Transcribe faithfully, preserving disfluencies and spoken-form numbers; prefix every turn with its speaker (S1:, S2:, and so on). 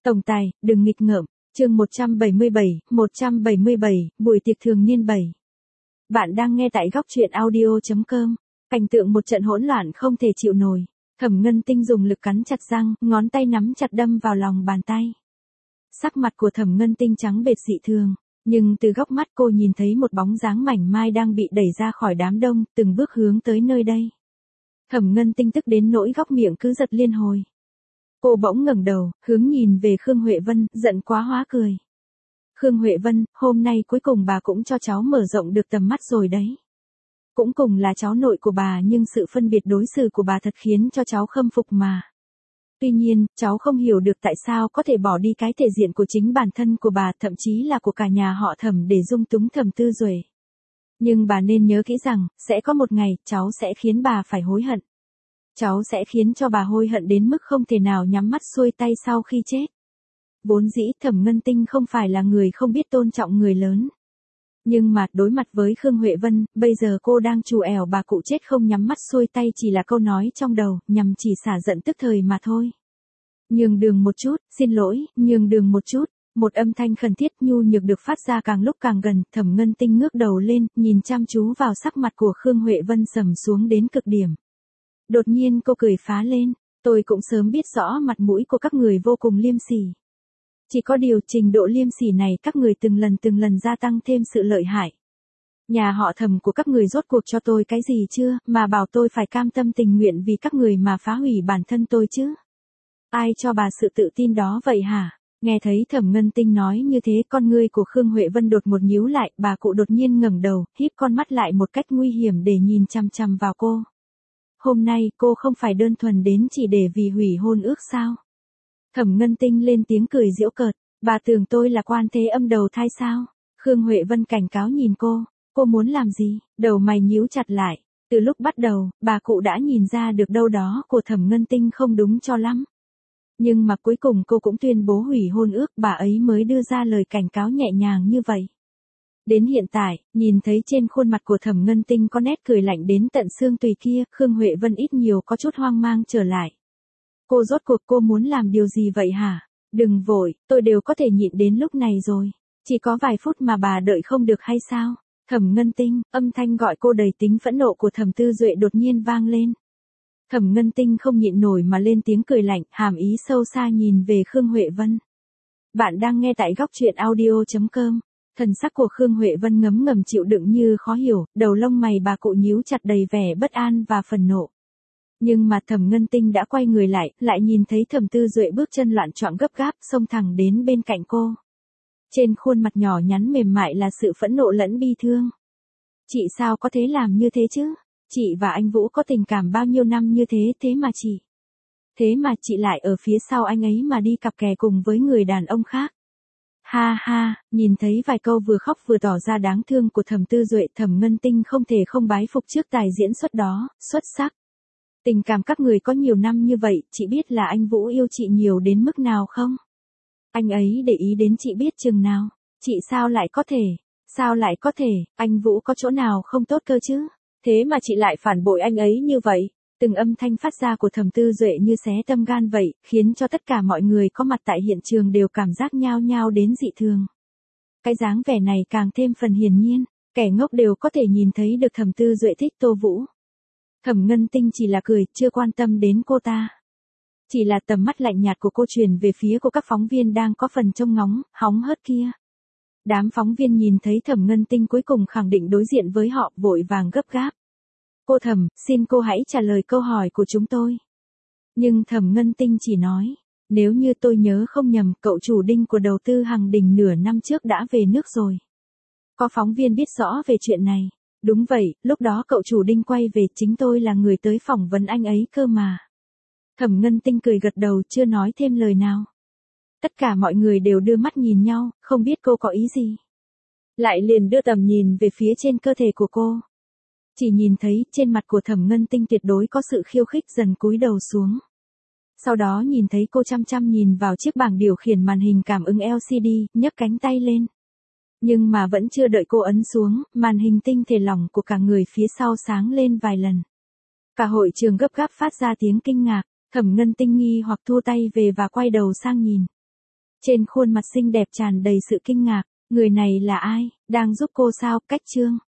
S1: Tổng tài, đừng nghịch ngợm. Chương một trăm bảy mươi bảy, một trăm bảy mươi bảy, buổi tiệc thường niên bảy. Bạn đang nghe tại góc truyện audio chấm com. Cảnh tượng một trận hỗn loạn không thể chịu nổi. Thẩm Ngân Tinh dùng lực cắn chặt răng, ngón tay nắm chặt đâm vào lòng bàn tay. Sắc mặt của Thẩm Ngân Tinh trắng bệch dị thường, nhưng từ góc mắt cô nhìn thấy một bóng dáng mảnh mai đang bị đẩy ra khỏi đám đông, từng bước hướng tới nơi đây. Thẩm Ngân Tinh tức đến nỗi góc miệng cứ giật liên hồi. Cô bỗng ngẩng đầu, hướng nhìn về Khương Huệ Vân, giận quá hóa cười. Khương Huệ Vân, hôm nay cuối cùng bà cũng cho cháu mở rộng được tầm mắt rồi đấy. Cũng cùng là cháu nội của bà nhưng sự phân biệt đối xử của bà thật khiến cho cháu khâm phục mà. Tuy nhiên, cháu không hiểu được tại sao có thể bỏ đi cái thể diện của chính bản thân của bà, thậm chí là của cả nhà họ Thẩm để dung túng Thẩm Tư Duệ. Nhưng bà nên nhớ kỹ rằng, sẽ có một ngày, cháu sẽ khiến bà phải hối hận. Cháu sẽ khiến cho bà hối hận đến mức không thể nào nhắm mắt xuôi tay sau khi chết. Vốn dĩ Thẩm Ngân Tinh không phải là người không biết tôn trọng người lớn. Nhưng mà đối mặt với Khương Huệ Vân, bây giờ cô đang trù ẻo bà cụ chết không nhắm mắt xuôi tay chỉ là câu nói trong đầu, nhằm chỉ xả giận tức thời mà thôi. Nhường đường một chút, xin lỗi, nhường đường một chút. Một âm thanh khẩn thiết nhu nhược được phát ra càng lúc càng gần, Thẩm Ngân Tinh ngước đầu lên, nhìn chăm chú vào sắc mặt của Khương Huệ Vân sầm xuống đến cực điểm. Đột nhiên cô cười phá lên, tôi cũng sớm biết rõ mặt mũi của các người vô cùng liêm sỉ. Chỉ có điều trình độ liêm sỉ này các người từng lần từng lần gia tăng thêm sự lợi hại. Nhà họ Thẩm của các người rốt cuộc cho tôi cái gì chưa, mà bảo tôi phải cam tâm tình nguyện vì các người mà phá hủy bản thân tôi chứ? Ai cho bà sự tự tin đó vậy hả? Nghe thấy Thẩm Ngân Tinh nói như thế, con ngươi của Khương Huệ Vân đột một nhíu lại, bà cụ đột nhiên ngẩng đầu, híp con mắt lại một cách nguy hiểm để nhìn chằm chằm vào cô. Hôm nay cô không phải đơn thuần đến chỉ để vì hủy hôn ước sao? Thẩm Ngân Tinh lên tiếng cười giễu cợt, bà tưởng tôi là quan thế âm đầu thai sao? Khương Huệ Vân cảnh cáo nhìn cô, cô muốn làm gì? Đầu mày nhíu chặt lại, từ lúc bắt đầu, bà cụ đã nhìn ra được đâu đó của Thẩm Ngân Tinh không đúng cho lắm. Nhưng mà cuối cùng cô cũng tuyên bố hủy hôn ước, bà ấy mới đưa ra lời cảnh cáo nhẹ nhàng như vậy. Đến hiện tại, nhìn thấy trên khuôn mặt của Thẩm Ngân Tinh có nét cười lạnh đến tận xương tùy kia, Khương Huệ Vân ít nhiều có chút hoang mang trở lại. Cô rốt cuộc cô muốn làm điều gì vậy hả? Đừng vội, tôi đều có thể nhịn đến lúc này rồi. Chỉ có vài phút mà bà đợi không được hay sao? Thẩm Ngân Tinh, âm thanh gọi cô đầy tính phẫn nộ của Thẩm Tư Duệ đột nhiên vang lên. Thẩm Ngân Tinh không nhịn nổi mà lên tiếng cười lạnh, hàm ý sâu xa nhìn về Khương Huệ Vân. Bạn đang nghe tại góc truyện audio chấm com. Thần sắc của Khương Huệ Vân ngấm ngầm chịu đựng như khó hiểu, đầu lông mày bà cụ nhíu chặt đầy vẻ bất an và phần nộ. Nhưng mà Thẩm Ngân Tinh đã quay người lại, lại nhìn thấy Thẩm Tư Duệ bước chân loạn choạng gấp gáp, xông thẳng đến bên cạnh cô. Trên khuôn mặt nhỏ nhắn mềm mại là sự phẫn nộ lẫn bi thương. Chị sao có thể làm như thế chứ? Chị và anh Vũ có tình cảm bao nhiêu năm như thế, thế mà chị... Thế mà chị lại ở phía sau anh ấy mà đi cặp kè cùng với người đàn ông khác. Ha ha, nhìn thấy vài câu vừa khóc vừa tỏ ra đáng thương của Thẩm Tư Duệ, Thẩm Ngân Tinh không thể không bái phục trước tài diễn xuất đó, xuất sắc. Tình cảm các người có nhiều năm như vậy, chị biết là anh Vũ yêu chị nhiều đến mức nào không? Anh ấy để ý đến chị biết chừng nào? Chị sao lại có thể? Sao lại có thể? Anh Vũ có chỗ nào không tốt cơ chứ? Thế mà chị lại phản bội anh ấy như vậy. Từng âm thanh phát ra của Thẩm Tư Duệ như xé tâm gan vậy, khiến cho tất cả mọi người có mặt tại hiện trường đều cảm giác nhao nhao đến dị thường. Cái dáng vẻ này càng thêm phần hiển nhiên, kẻ ngốc đều có thể nhìn thấy được Thẩm Tư Duệ thích Tô Vũ. Thẩm Ngân Tinh chỉ là cười, chưa quan tâm đến cô ta. Chỉ là tầm mắt lạnh nhạt của cô truyền về phía của các phóng viên đang có phần trông ngóng, hóng hớt kia. Đám phóng viên nhìn thấy Thẩm Ngân Tinh cuối cùng khẳng định đối diện với họ, vội vàng gấp gáp. Cô Thẩm, xin cô hãy trả lời câu hỏi của chúng tôi. Nhưng Thẩm Ngân Tinh chỉ nói, nếu như tôi nhớ không nhầm, cậu chủ Đinh của đầu tư Hằng Đình nửa năm trước đã về nước rồi. Có phóng viên biết rõ về chuyện này. Đúng vậy, lúc đó cậu chủ Đinh quay về, chính tôi là người tới phỏng vấn anh ấy cơ mà. Thẩm Ngân Tinh cười gật đầu, chưa nói thêm lời nào. Tất cả mọi người đều đưa mắt nhìn nhau, không biết cô có ý gì. Lại liền đưa tầm nhìn về phía trên cơ thể của cô. Chỉ nhìn thấy trên mặt của Thẩm Ngân Tinh tuyệt đối có sự khiêu khích, dần cúi đầu xuống. Sau đó nhìn thấy cô chăm chăm nhìn vào chiếc bảng điều khiển màn hình cảm ứng lờ xê đê, nhấc cánh tay lên. Nhưng mà vẫn chưa đợi cô ấn xuống, màn hình tinh thể lỏng của cả người phía sau sáng lên vài lần. Cả hội trường gấp gáp phát ra tiếng kinh ngạc, Thẩm Ngân Tinh nghi hoặc thua tay về và quay đầu sang nhìn. Trên khuôn mặt xinh đẹp tràn đầy sự kinh ngạc, người này là ai, đang giúp cô sao, cách Trương.